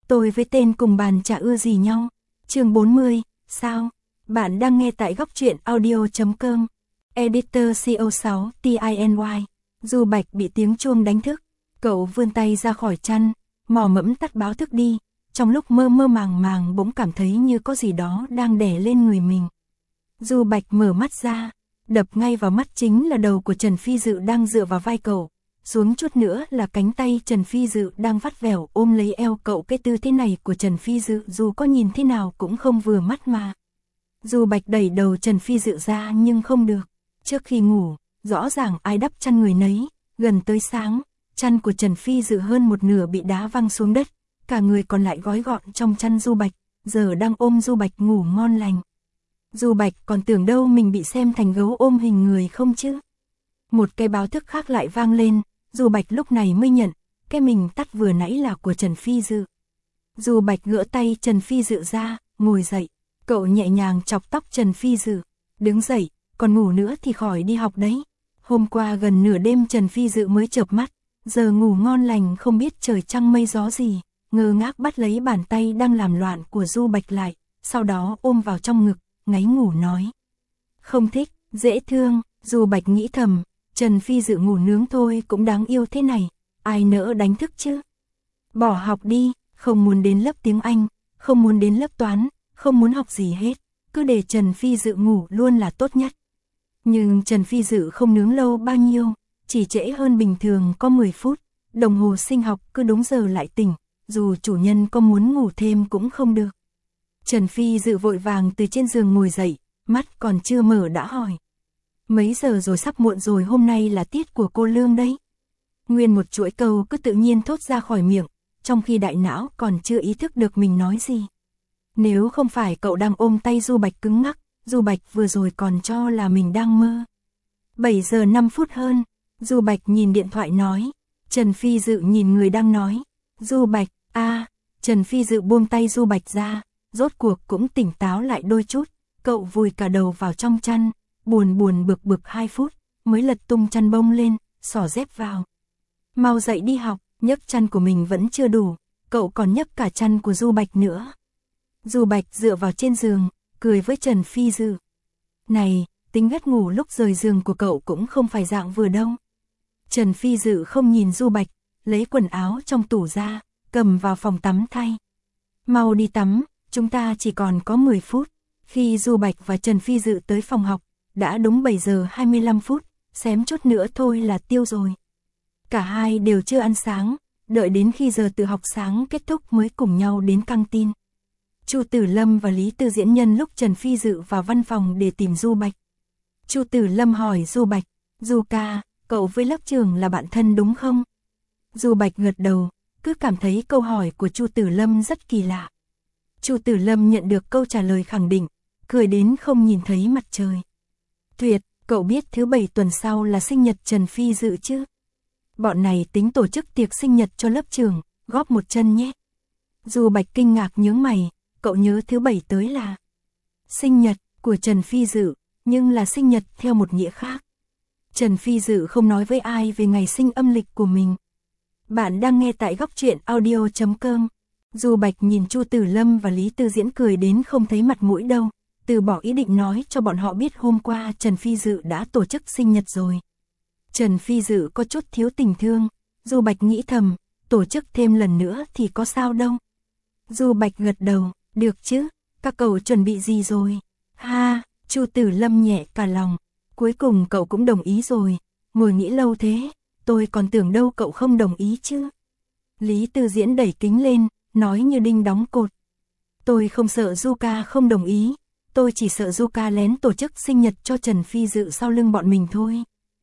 Tôi với tên cùng bàn chả ưa gì nhau. Chương 40, sao? Bạn đang nghe tại góc truyện audio.com. Editor CO6 TINY. Du Bạch bị tiếng chuông đánh thức. Cậu vươn tay ra khỏi chăn, mò mẫm tắt báo thức đi. Trong lúc mơ mơ màng màng bỗng cảm thấy như có gì đó đang đè lên người mình. Du Bạch mở mắt ra, đập ngay vào mắt chính là đầu của Trần Phi Dự đang dựa vào vai cậu. Xuống chút nữa là cánh tay Trần Phi Dự đang vắt vẻo ôm lấy eo cậu. Cái tư thế này của Trần Phi Dự dù có nhìn thế nào cũng không vừa mắt mà. Du Bạch đẩy đầu Trần Phi Dự ra nhưng không được. Trước khi ngủ, rõ ràng ai đắp chăn người nấy, gần tới sáng, chăn của Trần Phi Dự hơn một nửa bị đá văng xuống đất, cả người còn lại gói gọn trong chăn Du Bạch, giờ đang ôm Du Bạch ngủ ngon lành. Du Bạch còn tưởng đâu mình bị xem thành gấu ôm hình người không chứ. Một cái báo thức khác lại vang lên, Du Bạch lúc này mới nhận, cái mình tắt vừa nãy là của Trần Phi Dự. Du Bạch gỡ tay Trần Phi Dự ra, ngồi dậy, cậu nhẹ nhàng chọc tóc Trần Phi Dự, đứng dậy, còn ngủ nữa thì khỏi đi học đấy. Hôm qua gần nửa đêm Trần Phi Dự mới chợp mắt, giờ ngủ ngon lành không biết trời trăng mây gió gì, ngơ ngác bắt lấy bàn tay đang làm loạn của Du Bạch lại, sau đó ôm vào trong ngực, ngáy ngủ nói. Không thích, dễ thương. Du Bạch nghĩ thầm, Trần Phi Dự ngủ nướng thôi cũng đáng yêu thế này, ai nỡ đánh thức chứ. Bỏ học đi, không muốn đến lớp tiếng Anh, không muốn đến lớp toán, không muốn học gì hết, cứ để Trần Phi Dự ngủ luôn là tốt nhất. Nhưng Trần Phi Dự không nướng lâu bao nhiêu, chỉ trễ hơn bình thường có 10 phút, đồng hồ sinh học cứ đúng giờ lại tỉnh, dù chủ nhân có muốn ngủ thêm cũng không được. Trần Phi Dự vội vàng từ trên giường ngồi dậy, mắt còn chưa mở đã hỏi. Mấy giờ rồi, sắp muộn rồi, hôm nay là tiết của cô Lương đấy. Nguyên một chuỗi câu cứ tự nhiên thốt ra khỏi miệng, trong khi đại não còn chưa ý thức được mình nói gì. Nếu không phải cậu đang ôm tay Du Bạch cứng ngắc, Du Bạch vừa rồi còn cho là mình đang mơ. 7 giờ 5 phút hơn, Du Bạch nhìn điện thoại nói. Trần Phi Dự nhìn người đang nói. Du Bạch, Trần Phi Dự buông tay Du Bạch ra, rốt cuộc cũng tỉnh táo lại đôi chút, cậu vùi cả đầu vào trong chăn, buồn bực 2 phút, mới lật tung chăn bông lên, xỏ dép vào. Mau dậy đi học, nhấc chăn của mình vẫn chưa đủ, cậu còn nhấc cả chăn của Du Bạch nữa. Du Bạch dựa vào trên giường, cười với Trần Phi Dự. Này, tính gắt ngủ lúc rời giường của cậu cũng không phải dạng vừa đâu. Trần Phi Dự không nhìn Du Bạch, lấy quần áo trong tủ ra, cầm vào phòng tắm thay. Mau đi tắm, chúng ta chỉ còn có 10 phút. Khi Du Bạch và Trần Phi Dự tới phòng học, đã đúng 7 giờ 25 phút, xém chút nữa thôi là tiêu rồi. Cả hai đều chưa ăn sáng, đợi đến khi giờ tự học sáng kết thúc mới cùng nhau đến căng tin. Chu Tử Lâm và Lý Tư Diễn nhân lúc Trần Phi Dự vào văn phòng để tìm Du Bạch. Chu Tử Lâm hỏi Du Bạch, Du ca, cậu với lớp trưởng là bạn thân đúng không? Du Bạch gật đầu, cứ cảm thấy câu hỏi của Chu Tử Lâm rất kỳ lạ. Chu Tử Lâm nhận được câu trả lời khẳng định, cười đến không nhìn thấy mặt trời. Tuyệt, cậu biết thứ 7 tuần sau là sinh nhật Trần Phi Dự chứ? Bọn này tính tổ chức tiệc sinh nhật cho lớp trưởng, góp một chân nhé. Du Bạch kinh ngạc nhướng mày, cậu nhớ thứ 7 tới là sinh nhật của Trần Phi Dự, nhưng là sinh nhật theo một nghĩa khác. Trần Phi Dự không nói với ai về ngày sinh âm lịch của mình. Bạn đang nghe tại góc truyện audio.com. Du Bạch nhìn Chu Tử Lâm và Lý Tư Diễn cười đến không thấy mặt mũi đâu, từ bỏ ý định nói cho bọn họ biết hôm qua Trần Phi Dự đã tổ chức sinh nhật rồi. Trần Phi Dự có chút thiếu tình thương, Du Bạch nghĩ thầm, tổ chức thêm lần nữa thì có sao đâu. Du Bạch gật đầu, được chứ, các cậu chuẩn bị gì rồi? Ha, Chu Tử Lâm nhẹ cả lòng, cuối cùng cậu cũng đồng ý rồi, ngồi nghĩ lâu thế, tôi còn tưởng đâu cậu không đồng ý chứ. Lý Tư Diễn đẩy kính lên, nói như đinh đóng cột. Tôi không sợ Du ca không đồng ý, tôi chỉ sợ Du ca lén tổ chức sinh nhật cho Trần Phi Dự sau lưng bọn mình thôi.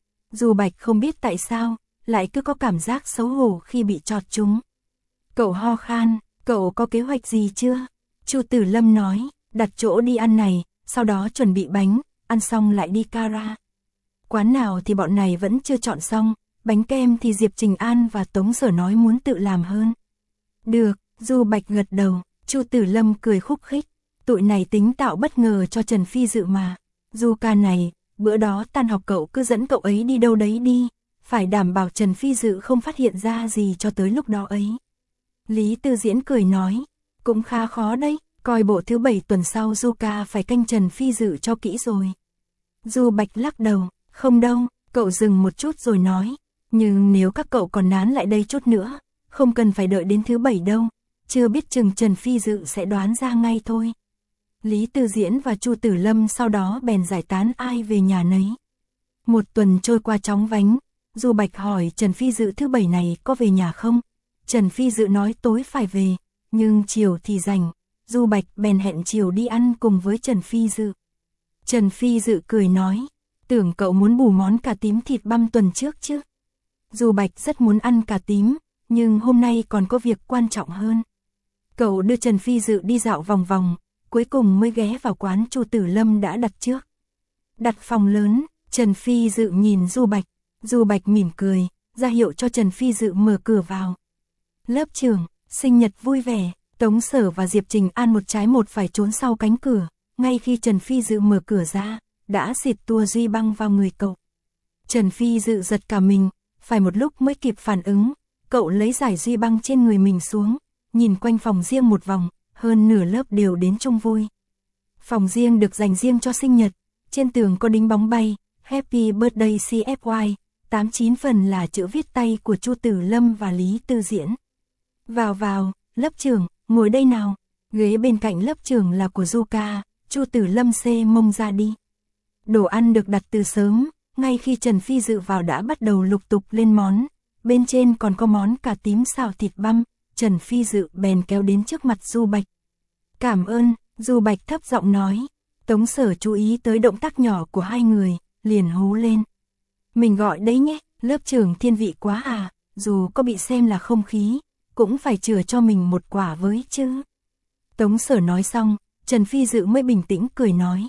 Du Bạch không biết tại sao, lại cứ có cảm giác xấu hổ khi bị chọt chúng. Cậu ho khan, cậu có kế hoạch gì chưa? Chu Tử Lâm nói, đặt chỗ đi ăn này, sau đó chuẩn bị bánh, ăn xong lại đi Cara. Quán nào thì bọn này vẫn chưa chọn xong, bánh kem thì Diệp Trình An và Tống Sở nói muốn tự làm hơn. Được, Du Bạch gật đầu, Chu Tử Lâm cười khúc khích, tụi này tính tạo bất ngờ cho Trần Phi Dự mà. Du ca này, bữa đó tan học cậu cứ dẫn cậu ấy đi đâu đấy đi, phải đảm bảo Trần Phi Dự không phát hiện ra gì cho tới lúc đó ấy. Lý Tư Diễn cười nói, cũng khá khó đấy, coi bộ thứ 7 tuần sau Du ca phải canh Trần Phi Dự cho kỹ rồi. Du Bạch lắc đầu, không đâu, cậu dừng một chút rồi nói, nhưng nếu các cậu còn nán lại đây chút nữa, không cần phải đợi đến thứ 7 đâu, chưa biết chừng Trần Phi Dự sẽ đoán ra ngay thôi. Lý Tư Diễn và Chu Tử Lâm sau đó bèn giải tán ai về nhà nấy. Một tuần trôi qua chóng vánh, Du Bạch hỏi Trần Phi Dự thứ 7 này có về nhà không? Trần Phi Dự nói tối phải về, nhưng chiều thì rảnh. Du Bạch bèn hẹn chiều đi ăn cùng với Trần Phi Dự. Trần Phi Dự cười nói, tưởng cậu muốn bù món cà tím thịt băm tuần trước chứ. Du Bạch rất muốn ăn cà tím, nhưng hôm nay còn có việc quan trọng hơn. Cậu đưa Trần Phi Dự đi dạo vòng vòng, cuối cùng mới ghé vào quán Chu Tử Lâm đã đặt trước. Đặt phòng lớn, Trần Phi Dự nhìn Du Bạch mỉm cười, ra hiệu cho Trần Phi Dự mở cửa vào. Lớp trưởng, sinh nhật vui vẻ, Tống Sở và Diệp Trình An một trái một phải trốn sau cánh cửa, ngay khi Trần Phi Dự mở cửa ra, đã xịt tua duy băng vào người cậu. Trần Phi Dự giật cả mình, phải một lúc mới kịp phản ứng, cậu lấy giải duy băng trên người mình xuống, nhìn quanh phòng riêng một vòng, hơn nửa lớp đều đến chung vui. Phòng riêng được dành riêng cho sinh nhật, trên tường có đính bóng bay, Happy Birthday CFY, 89 phần là chữ viết tay của Chu Tử Lâm và Lý Tư Diễn. Vào, lớp trưởng, ngồi đây nào. Ghế bên cạnh lớp trưởng là của Du ca, Chu Tử Lâm xê mông ra đi. Đồ ăn được đặt từ sớm, ngay khi Trần Phi Dự vào đã bắt đầu lục tục lên món, bên trên còn có món cà tím xào thịt băm, Trần Phi Dự bèn kéo đến trước mặt Du Bạch. Cảm ơn, Du Bạch thấp giọng nói. Tống Sở chú ý tới động tác nhỏ của hai người, liền hú lên. Mình gọi đấy nhé, lớp trưởng thiên vị quá à, dù có bị xem là không khí, cũng phải chừa cho mình một quả với chứ. Tống Sở nói xong, Trần Phi Dự mới bình tĩnh cười nói.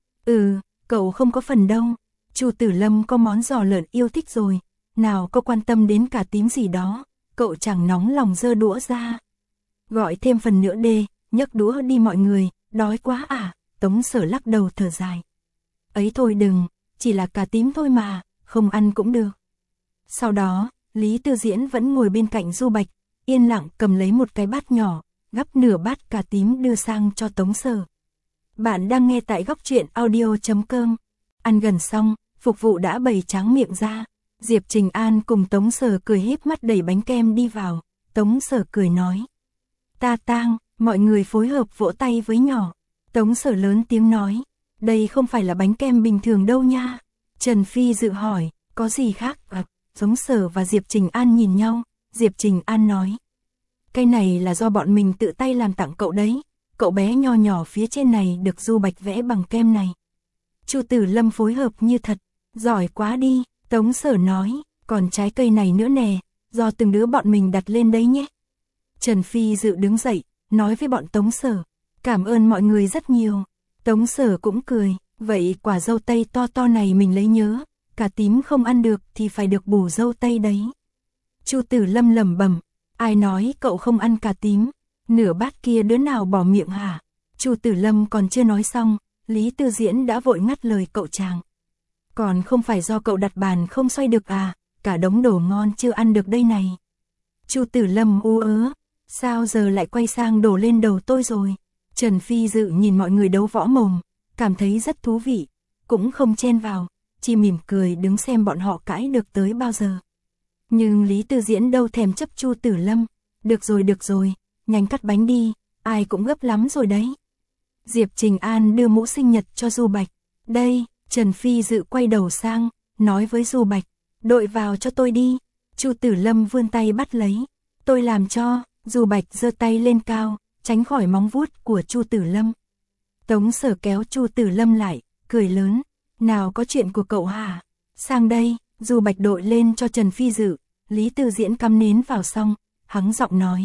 Cậu không có phần đâu, Chu Tử Lâm có món giò lợn yêu thích rồi, nào có quan tâm đến cà tím gì đó, cậu chẳng nóng lòng giơ đũa ra. Gọi thêm phần nữa đê, nhấc đũa đi mọi người, đói quá à, Tống Sở lắc đầu thở dài. Ấy thôi đừng, chỉ là cà tím thôi mà, không ăn cũng được. Sau đó, Lý Tư Diễn vẫn ngồi bên cạnh Du Bạch, yên lặng cầm lấy một cái bát nhỏ, gắp nửa bát cà tím đưa sang cho Tống Sở. Bạn đang nghe tại Góc Truyện Audio.com. Ăn gần xong, phục vụ đã bày tráng miệng ra. Diệp Trình An cùng Tống Sở cười híp mắt đẩy bánh kem đi vào. Tống Sở cười nói. Ta tang, mọi người phối hợp vỗ tay với nhỏ. Tống Sở lớn tiếng nói. Đây không phải là bánh kem bình thường đâu nha. Trần Phi Dự hỏi, có gì khác? Tống Sở và Diệp Trình An nhìn nhau. Diệp Trình An nói. Cái này là do bọn mình tự tay làm tặng cậu đấy. Cậu bé nho nhỏ phía trên này được Du Bạch vẽ bằng kem này. Chu Tử Lâm phối hợp như thật, giỏi quá đi, Tống Sở nói, còn trái cây này nữa nè, do từng đứa bọn mình đặt lên đấy nhé. Trần Phi Dự đứng dậy, nói với bọn Tống Sở, cảm ơn mọi người rất nhiều. Tống Sở cũng cười, vậy quả dâu tây to to này mình lấy nhớ, cà tím không ăn được thì phải được bù dâu tây đấy. Chu Tử Lâm lẩm bẩm, ai nói cậu không ăn cà tím? Nửa bát kia đứa nào bỏ miệng hả? Chu Tử Lâm còn chưa nói xong, Lý Tư Diễn đã vội ngắt lời cậu chàng. Còn không phải do cậu đặt bàn không xoay được à, cả đống đồ ngon chưa ăn được đây này. Chu Tử Lâm ú ớ, sao giờ lại quay sang đổ lên đầu tôi rồi? Trần Phi Dự nhìn mọi người đấu võ mồm, cảm thấy rất thú vị, cũng không chen vào, chỉ mỉm cười đứng xem bọn họ cãi được tới bao giờ. Nhưng Lý Tư Diễn đâu thèm chấp Chu Tử Lâm, được rồi, nhanh cắt bánh đi, ai cũng gấp lắm rồi đấy. Diệp Trình An đưa mũ sinh nhật cho Du Bạch. Đây, Trần Phi Dự quay đầu sang, nói với Du Bạch, đội vào cho tôi đi. Chu Tử Lâm vươn tay bắt lấy. Tôi làm cho. Du Bạch giơ tay lên cao, tránh khỏi móng vuốt của Chu Tử Lâm. Tống Sở kéo Chu Tử Lâm lại, cười lớn. Nào có chuyện của cậu hả? Sang đây, Du Bạch đội lên cho Trần Phi Dự. Lý Tư Diễn cắm nến vào xong, hắng giọng nói.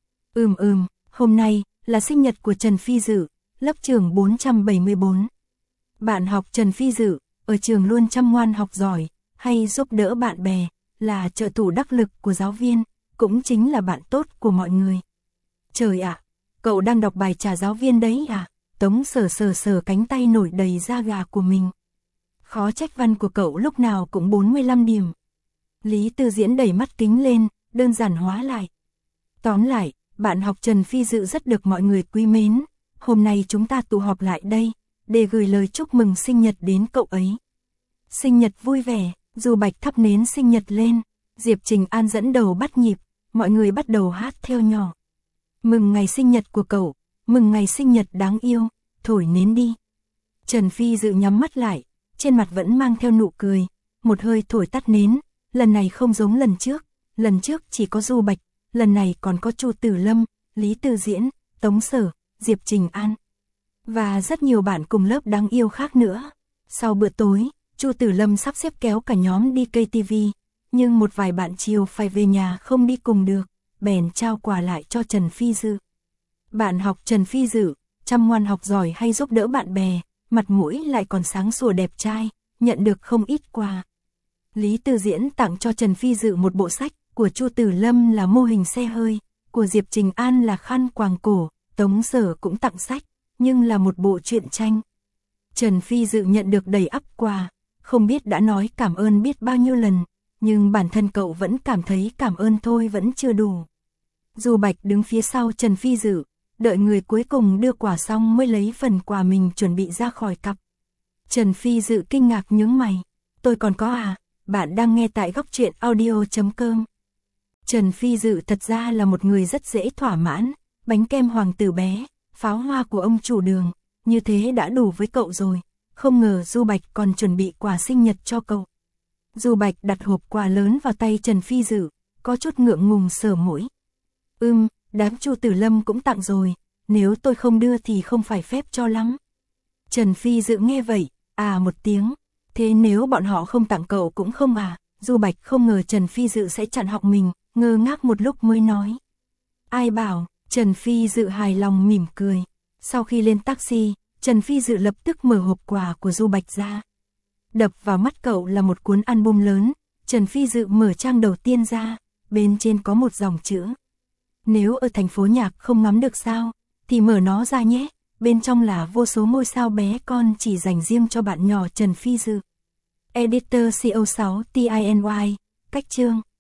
Hôm nay là sinh nhật của Trần Phi Dự, lớp trường 474. Bạn học Trần Phi Dự, ở trường luôn chăm ngoan học giỏi, hay giúp đỡ bạn bè, là trợ thủ đắc lực của giáo viên, cũng chính là bạn tốt của mọi người. Trời ạ, cậu đang đọc bài trả giáo viên đấy à? Tống Sở sờ cánh tay nổi đầy da gà của mình. Khó trách văn của cậu lúc nào cũng 45 điểm. Lý Tư Diễn đẩy mắt kính lên, đơn giản hóa lại. Tóm lại, bạn học Trần Phi Dự rất được mọi người quý mến. Hôm nay chúng ta tụ họp lại đây, để gửi lời chúc mừng sinh nhật đến cậu ấy. Sinh nhật vui vẻ, Du Bạch thắp nến sinh nhật lên, Diệp Trình An dẫn đầu bắt nhịp, mọi người bắt đầu hát theo nhỏ. Mừng ngày sinh nhật của cậu, mừng ngày sinh nhật đáng yêu, thổi nến đi. Trần Phi Dự nhắm mắt lại, trên mặt vẫn mang theo nụ cười, một hơi thổi tắt nến, lần này không giống lần trước chỉ có Du Bạch, lần này còn có Chu Tử Lâm, Lý Từ Diễn, Tống Sở, Diệp Trình An và rất nhiều bạn cùng lớp đáng yêu khác nữa. Sau bữa tối, Chu Tử Lâm sắp xếp kéo cả nhóm đi KTV, nhưng một vài bạn chiều phải về nhà không đi cùng được, bèn trao quà lại cho Trần Phi Dự. Bạn học Trần Phi Dự, chăm ngoan học giỏi hay giúp đỡ bạn bè, mặt mũi lại còn sáng sủa đẹp trai, nhận được không ít quà. Lý Từ Diễn tặng cho Trần Phi Dự một bộ sách, của Chu Tử Lâm là mô hình xe hơi, của Diệp Trình An là khăn quàng cổ, Tống Sở cũng tặng sách, nhưng là một bộ truyện tranh. Trần Phi Dự nhận được đầy ắp quà, không biết đã nói cảm ơn biết bao nhiêu lần, nhưng bản thân cậu vẫn cảm thấy cảm ơn thôi vẫn chưa đủ. Du Bạch đứng phía sau Trần Phi Dự, đợi người cuối cùng đưa quà xong mới lấy phần quà mình chuẩn bị ra khỏi cặp. Trần Phi Dự kinh ngạc nhướng mày, tôi còn có à, bạn đang nghe tại góc truyện audio.com. Trần Phi Dự thật ra là một người rất dễ thỏa mãn, bánh kem hoàng tử bé, pháo hoa của ông chủ đường, như thế đã đủ với cậu rồi, không ngờ Du Bạch còn chuẩn bị quà sinh nhật cho cậu. Du Bạch đặt hộp quà lớn vào tay Trần Phi Dự, có chút ngượng ngùng sờ mũi. Đám Chu Tử Lâm cũng tặng rồi, nếu tôi không đưa thì không phải phép cho lắm. Trần Phi Dự nghe vậy, một tiếng, thế nếu bọn họ không tặng cậu cũng không à? Du Bạch không ngờ Trần Phi Dự sẽ chặn họng mình, ngơ ngác một lúc mới nói. Ai bảo, Trần Phi Dự hài lòng mỉm cười. Sau khi lên taxi, Trần Phi Dự lập tức mở hộp quà của Du Bạch ra. Đập vào mắt cậu là một cuốn album lớn, Trần Phi Dự mở trang đầu tiên ra, bên trên có một dòng chữ. Nếu ở thành phố nhạc không ngắm được sao, thì mở nó ra nhé, bên trong là vô số ngôi sao bé con chỉ dành riêng cho bạn nhỏ Trần Phi Dự. Editor CO6 TINY, cách chương.